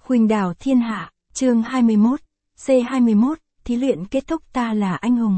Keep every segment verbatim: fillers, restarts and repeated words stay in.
Khuynh đảo thiên hạ, chương hai mươi mốt, C hai mươi mốt, thí luyện kết thúc ta là anh hùng.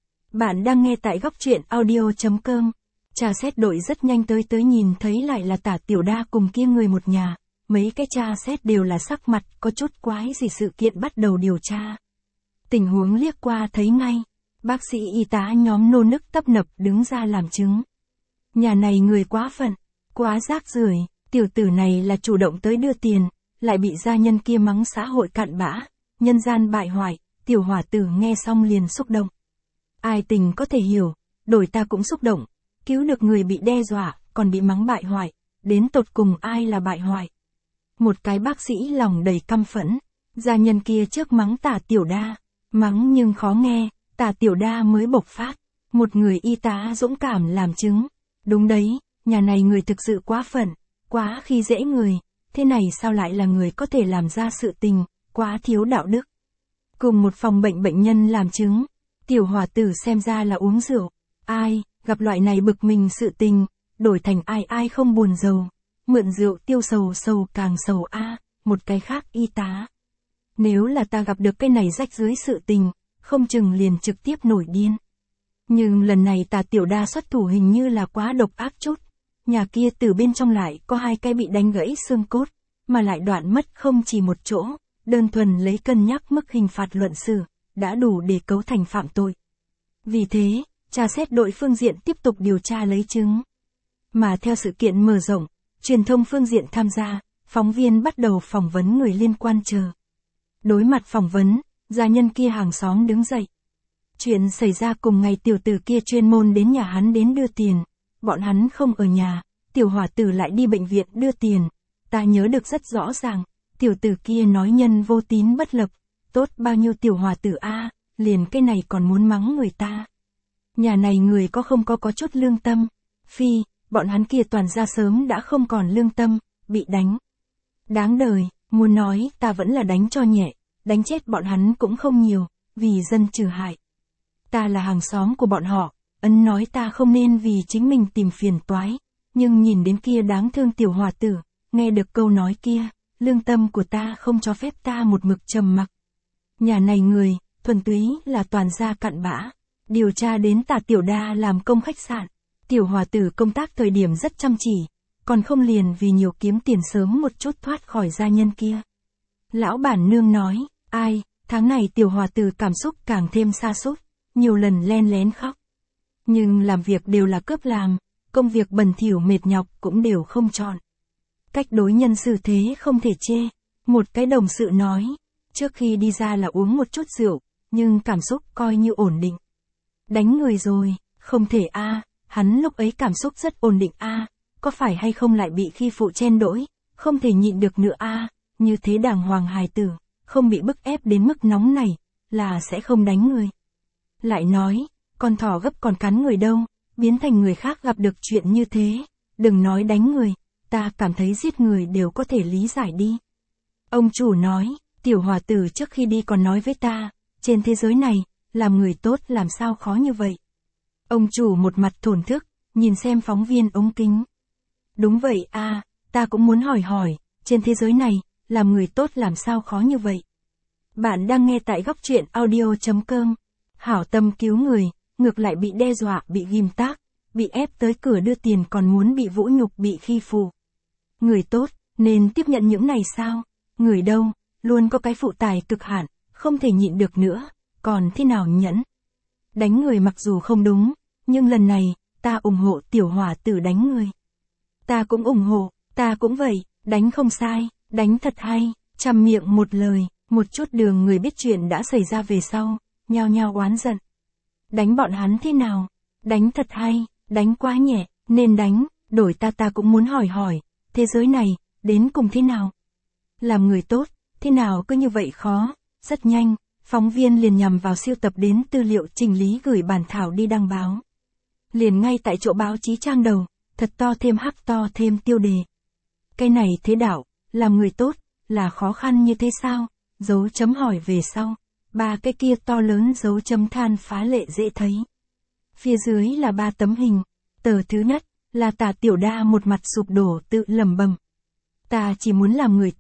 Bạn đang nghe tại góc truyện audio chấm com. Trà xét đội rất nhanh tới tới nhìn thấy lại là Tả Tiểu Đa cùng kia người một nhà. Mấy cái tra xét đều là sắc mặt có chút quái gì sự kiện bắt đầu điều tra. Tình huống liếc qua thấy ngay. Bác sĩ y tá nhóm nô nức tấp nập đứng ra làm chứng. Nhà này người quá phận, quá rác rưởi, tiểu tử này là chủ động tới đưa tiền, lại bị gia nhân kia mắng xã hội cặn bã, nhân gian bại hoại, tiểu hỏa tử nghe xong liền xúc động. Ai tình có thể hiểu, đổi ta cũng xúc động, cứu được người bị đe dọa, còn bị mắng bại hoại, đến tột cùng ai là bại hoại. Một cái bác sĩ lòng đầy căm phẫn, gia nhân kia trước mắng Tả Tiểu Đa, mắng nhưng khó nghe, Tả Tiểu Đa mới bộc phát, một người y tá dũng cảm làm chứng. Đúng đấy, nhà này người thực sự quá phận, quá khi dễ người, thế này sao lại là người có thể làm ra sự tình, quá thiếu đạo đức. Cùng một phòng bệnh bệnh nhân làm chứng, tiểu hòa tử xem ra là uống rượu, ai, gặp loại này bực mình sự tình, đổi thành ai ai không buồn giàu, mượn rượu tiêu sầu sầu càng sầu a, một cái khác y tá. Nếu là ta gặp được cái này rách dưới sự tình, không chừng liền trực tiếp nổi điên. Nhưng lần này Tả Tiểu Đa xuất thủ hình như là quá độc ác chút. Nhà kia từ bên trong lại có hai cái bị đánh gãy xương cốt, mà lại đoạn mất không chỉ một chỗ, đơn thuần lấy cân nhắc mức hình phạt luận xử, đã đủ để cấu thành phạm tội. Vì thế, tra xét đội phương diện tiếp tục điều tra lấy chứng. Mà theo sự kiện mở rộng, truyền thông phương diện tham gia, phóng viên bắt đầu phỏng vấn người liên quan chờ. Đối mặt phỏng vấn, gia nhân kia hàng xóm đứng dậy. Chuyện xảy ra cùng ngày tiểu tử kia chuyên môn đến nhà hắn đến đưa tiền, bọn hắn không ở nhà, tiểu hỏa tử lại đi bệnh viện đưa tiền, ta nhớ được rất rõ ràng, tiểu tử kia nói nhân vô tín bất lập, tốt bao nhiêu tiểu hỏa tử a, liền cái này còn muốn mắng người ta. Nhà này người có không có có chút lương tâm, phi, bọn hắn kia toàn ra sớm đã không còn lương tâm, bị đánh. Đáng đời, muốn nói ta vẫn là đánh cho nhẹ, đánh chết bọn hắn cũng không nhiều, vì dân trừ hại. Ta là hàng xóm của bọn họ, ấn nói ta không nên vì chính mình tìm phiền toái, nhưng nhìn đến kia đáng thương tiểu hòa tử, nghe được câu nói kia, lương tâm của ta không cho phép ta một mực trầm mặc. Nhà này người, thuần túy là toàn gia cặn bã, điều tra đến Tả Tiểu Đa làm công khách sạn, tiểu hòa tử công tác thời điểm rất chăm chỉ, còn không liền vì nhiều kiếm tiền sớm một chút thoát khỏi gia nhân kia. Lão bản nương nói, ai, tháng này tiểu hòa tử cảm xúc càng thêm sa sút, nhiều lần len lén khóc. Nhưng làm việc đều là cướp làm, công việc bẩn thỉu mệt nhọc cũng đều không chọn. Cách đối nhân xử thế không thể chê. Một cái đồng sự nói, trước khi đi ra là uống một chút rượu, nhưng cảm xúc coi như ổn định. Đánh người rồi, không thể a, à, hắn lúc ấy cảm xúc rất ổn định a, à, có phải hay không lại bị khi phụ chen đỗi, không thể nhịn được nữa a, à, như thế đàng hoàng hài tử, không bị bức ép đến mức nóng này, là sẽ không đánh người. Lại nói, con thỏ gấp còn cắn người đâu, biến thành người khác gặp được chuyện như thế, đừng nói đánh người, ta cảm thấy giết người đều có thể lý giải đi. Ông chủ nói, tiểu hòa tử trước khi đi còn nói với ta, trên thế giới này, làm người tốt làm sao khó như vậy. Ông chủ một mặt thổn thức, nhìn xem phóng viên ống kính. Đúng vậy a, à, ta cũng muốn hỏi hỏi, trên thế giới này, làm người tốt làm sao khó như vậy. Bạn đang nghe tại góc truyện audio chấm com. Hảo tâm cứu người, ngược lại bị đe dọa, bị ghim tác, bị ép tới cửa đưa tiền còn muốn bị vũ nhục bị khi phụ. Người tốt, nên tiếp nhận những này sao? Người đâu, luôn có cái phụ tải cực hạn, không thể nhịn được nữa, còn thế nào nhẫn? Đánh người mặc dù không đúng, nhưng lần này, ta ủng hộ tiểu hỏa tử đánh người. Ta cũng ủng hộ, ta cũng vậy, đánh không sai, đánh thật hay, trăm miệng một lời, một chút đường người biết chuyện đã xảy ra về sau. Nhao nhao oán giận. Đánh bọn hắn thế nào? Đánh thật hay, đánh quá nhẹ, nên đánh, đổi ta ta cũng muốn hỏi hỏi, thế giới này, đến cùng thế nào? Làm người tốt, thế nào cứ như vậy khó? Rất nhanh, phóng viên liền nhằm vào siêu tập đến tư liệu chỉnh lý gửi bản thảo đi đăng báo. Liền ngay tại chỗ báo chí trang đầu, thật to thêm hắc to thêm tiêu đề. Cái này thế đạo, làm người tốt, là khó khăn như thế sao? Dấu chấm hỏi về sau. Ba cái kia to lớn dấu chấm than phá lệ dễ thấy. Phía dưới là ba tấm hình. Tờ thứ nhất, là Tả Tiểu Đa một mặt sụp đổ tự lẩm bẩm. Ta chỉ muốn làm người tốt,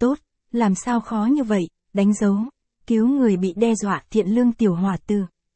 làm sao khó như vậy, đánh dấu, cứu người bị đe dọa thiện lương tiểu hòa tử.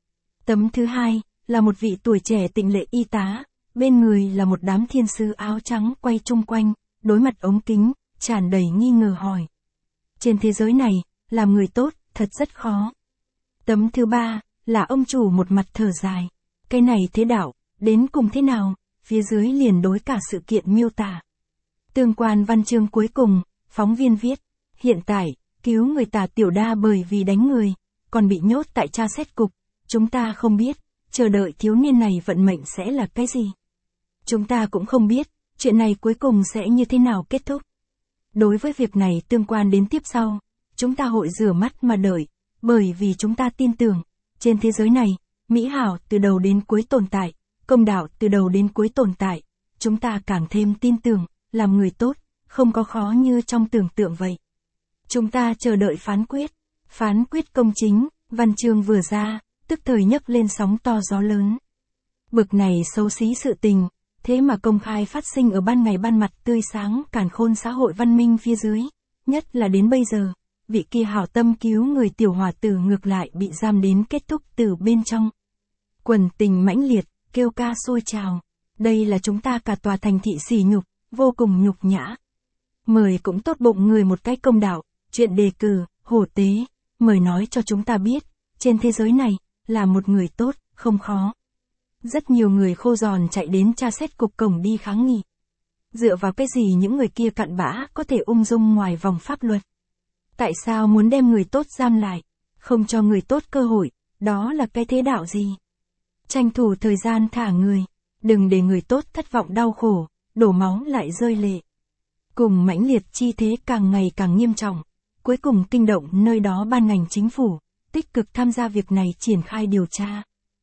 Tấm thứ hai, là một vị tuổi trẻ tịnh lệ y tá, bên người là một đám thiên sứ áo trắng quay chung quanh, đối mặt ống kính, tràn đầy nghi ngờ hỏi. Trên thế giới này, làm người tốt, thật rất khó. Tấm thứ ba, là ông chủ một mặt thở dài. Cái này thế đạo, đến cùng thế nào, phía dưới liền đối cả sự kiện miêu tả. Tương quan văn chương cuối cùng, phóng viên viết, hiện tại, cứu người Tả Tiểu Đa bởi vì đánh người, còn bị nhốt tại tra xét cục, chúng ta không biết, chờ đợi thiếu niên này vận mệnh sẽ là cái gì. Chúng ta cũng không biết, chuyện này cuối cùng sẽ như thế nào kết thúc. Đối với việc này tương quan đến tiếp sau, chúng ta hội rửa mắt mà đợi, bởi vì chúng ta tin tưởng, trên thế giới này, mỹ hảo từ đầu đến cuối tồn tại, công đạo từ đầu đến cuối tồn tại, chúng ta càng thêm tin tưởng, làm người tốt, không có khó như trong tưởng tượng vậy. Chúng ta chờ đợi phán quyết, phán quyết công chính, văn chương vừa ra, tức thời nhấc lên sóng to gió lớn. Bực này xấu xí sự tình, thế mà công khai phát sinh ở ban ngày ban mặt tươi sáng càn khôn xã hội văn minh phía dưới, nhất là đến bây giờ, vị kia hảo tâm cứu người tiểu hòa tử ngược lại bị giam đến kết thúc từ bên trong. Quần tình mãnh liệt, kêu ca sôi trào, đây là chúng ta cả tòa thành thị sỉ nhục, vô cùng nhục nhã. Mời cũng tốt bụng người một cái công đạo, chuyện đề cử, hổ tế, mời nói cho chúng ta biết, trên thế giới này, là một người tốt, không khó. Rất nhiều người khô giòn chạy đến tra xét cục cổng đi kháng nghị. Dựa vào cái gì những người kia cặn bã có thể ung dung ngoài vòng pháp luật? Tại sao muốn đem người tốt giam lại, không cho người tốt cơ hội, đó là cái thế đạo gì? Tranh thủ thời gian thả người, đừng để người tốt thất vọng đau khổ, đổ máu lại rơi lệ. Cùng mãnh liệt chi thế càng ngày càng nghiêm trọng, cuối cùng kinh động nơi đó ban ngành chính phủ, tích cực tham gia việc này triển khai điều tra.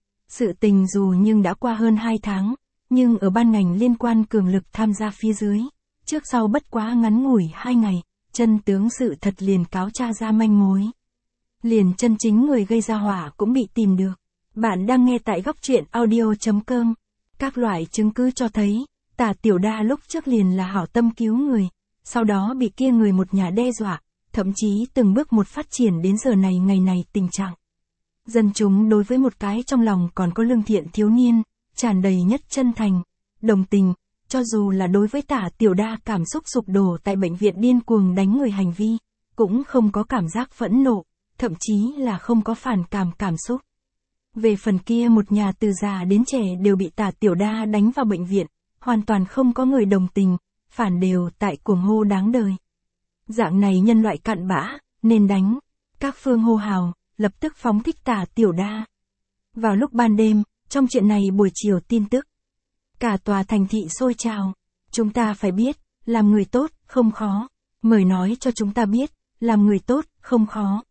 Sự tình dù nhưng đã qua hơn hai tháng, nhưng ở ban ngành liên quan cường lực tham gia phía dưới, trước sau bất quá ngắn ngủi hai ngày, chân tướng sự thật liền cáo tra ra manh mối. Liền chân chính người gây ra họa cũng bị tìm được. Bạn đang nghe tại góc truyện audio chấm com. Các loại chứng cứ cho thấy, Tả Tiểu Đa lúc trước liền là hảo tâm cứu người, sau đó bị kia người một nhà đe dọa, thậm chí từng bước một phát triển đến giờ này ngày này tình trạng. Dân chúng đối với một cái trong lòng còn có lương thiện thiếu niên, tràn đầy nhất chân thành, đồng tình, cho dù là đối với Tả Tiểu Đa cảm xúc sụp đổ tại bệnh viện điên cuồng đánh người hành vi, cũng không có cảm giác phẫn nộ, thậm chí là không có phản cảm cảm xúc. Về phần kia một nhà từ già đến trẻ đều bị Tả Tiểu Đa đánh vào bệnh viện, hoàn toàn không có người đồng tình, phản đều tại cuồng hô đáng đời. Dạng này nhân loại cặn bã, nên đánh. Các phương hô hào, lập tức phóng thích Tả Tiểu Đa. Vào lúc ban đêm, trong chuyện này buổi chiều tin tức. Cả tòa thành thị sôi trào. Chúng ta phải biết, làm người tốt, không khó. Mời nói cho chúng ta biết, làm người tốt, không khó.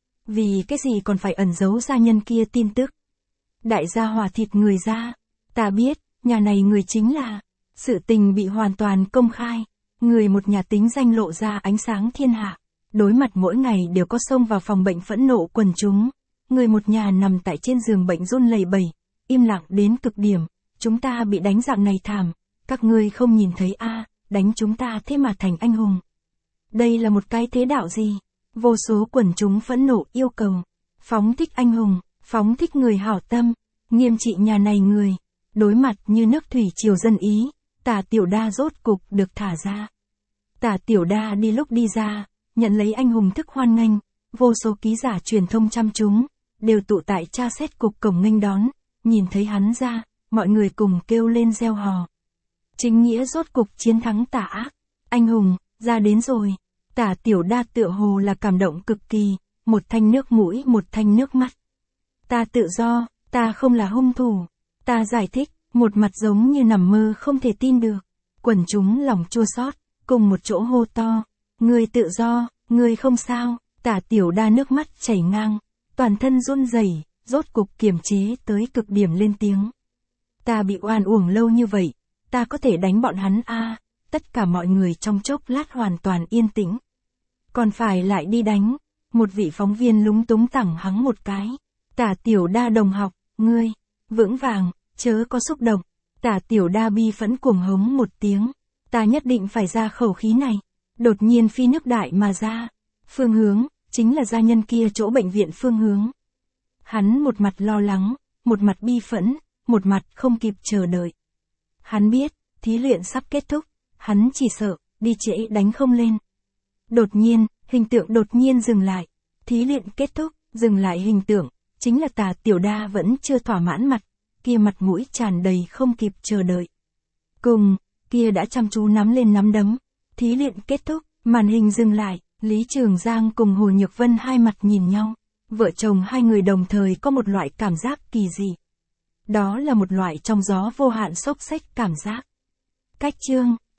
Vì cái gì còn phải ẩn giấu gia nhân kia tin tức. Đại gia hòa thịt người ra. Ta biết, nhà này người chính là. Sự tình bị hoàn toàn công khai. Người một nhà tính danh lộ ra ánh sáng thiên hạ. Đối mặt mỗi ngày đều có xông vào phòng bệnh phẫn nộ quần chúng. Người một nhà nằm tại trên giường bệnh run lẩy bẩy, im lặng đến cực điểm. Chúng ta bị đánh dạng này thảm. Các ngươi không nhìn thấy a, đánh chúng ta thế mà thành anh hùng. Đây là một cái thế đạo gì? Vô số quần chúng phẫn nộ yêu cầu. Phóng thích anh hùng, phóng thích người hảo tâm, nghiêm trị nhà này người. Đối mặt như nước thủy triều dân ý, Tả Tiểu Đa rốt cục được thả ra. Tả Tiểu Đa đi lúc đi ra, nhận lấy anh hùng thức hoan nghênh, vô số ký giả truyền thông chăm chúng, đều tụ tại tra xét cục cổng nghênh đón, nhìn thấy hắn ra, mọi người cùng kêu lên reo hò. Chính nghĩa rốt cục chiến thắng tà ác, anh hùng, ra đến rồi. Tả Tiểu Đa tựa hồ là cảm động cực kỳ, một thanh nước mũi một thanh nước mắt. Ta tự do, ta không là hung thủ, ta giải thích, một mặt giống như nằm mơ không thể tin được. Quần chúng lòng chua xót, cùng một chỗ hô to, người tự do, người không sao. Tả Tiểu Đa nước mắt chảy ngang, toàn thân run rẩy, rốt cục kiềm chế tới cực điểm lên tiếng. Ta bị oan uổng lâu như vậy, ta có thể đánh bọn hắn a. À, tất cả mọi người trong chốc lát hoàn toàn yên tĩnh. Còn phải lại đi đánh. Một vị phóng viên lúng túng tẳng hắng một cái. Tả Tiểu Đa đồng học, ngươi, vững vàng, chớ có xúc động. Tả Tiểu Đa bi phẫn cuồng hống một tiếng. Ta nhất định phải ra khẩu khí này. Đột nhiên phi nước đại mà ra. Phương Hướng, chính là gia nhân kia chỗ bệnh viện Phương Hướng. Hắn một mặt lo lắng, một mặt bi phẫn, một mặt không kịp chờ đợi. Hắn biết, thí luyện sắp kết thúc, hắn chỉ sợ, đi trễ đánh không lên. Đột nhiên, hình tượng đột nhiên dừng lại. Thí luyện kết thúc, dừng lại hình tượng, chính là Tả Tiểu Đa vẫn chưa thỏa mãn mặt, kia mặt mũi tràn đầy không kịp chờ đợi. Cùng, kia đã chăm chú nắm lên nắm đấm. Thí luyện kết thúc, màn hình dừng lại, Lý Trường Giang cùng Hồ Nhược Vân hai mặt nhìn nhau. Vợ chồng hai người đồng thời có một loại cảm giác kỳ dị. Đó là một loại trong gió vô hạn xốc xếch cảm giác. Cách chương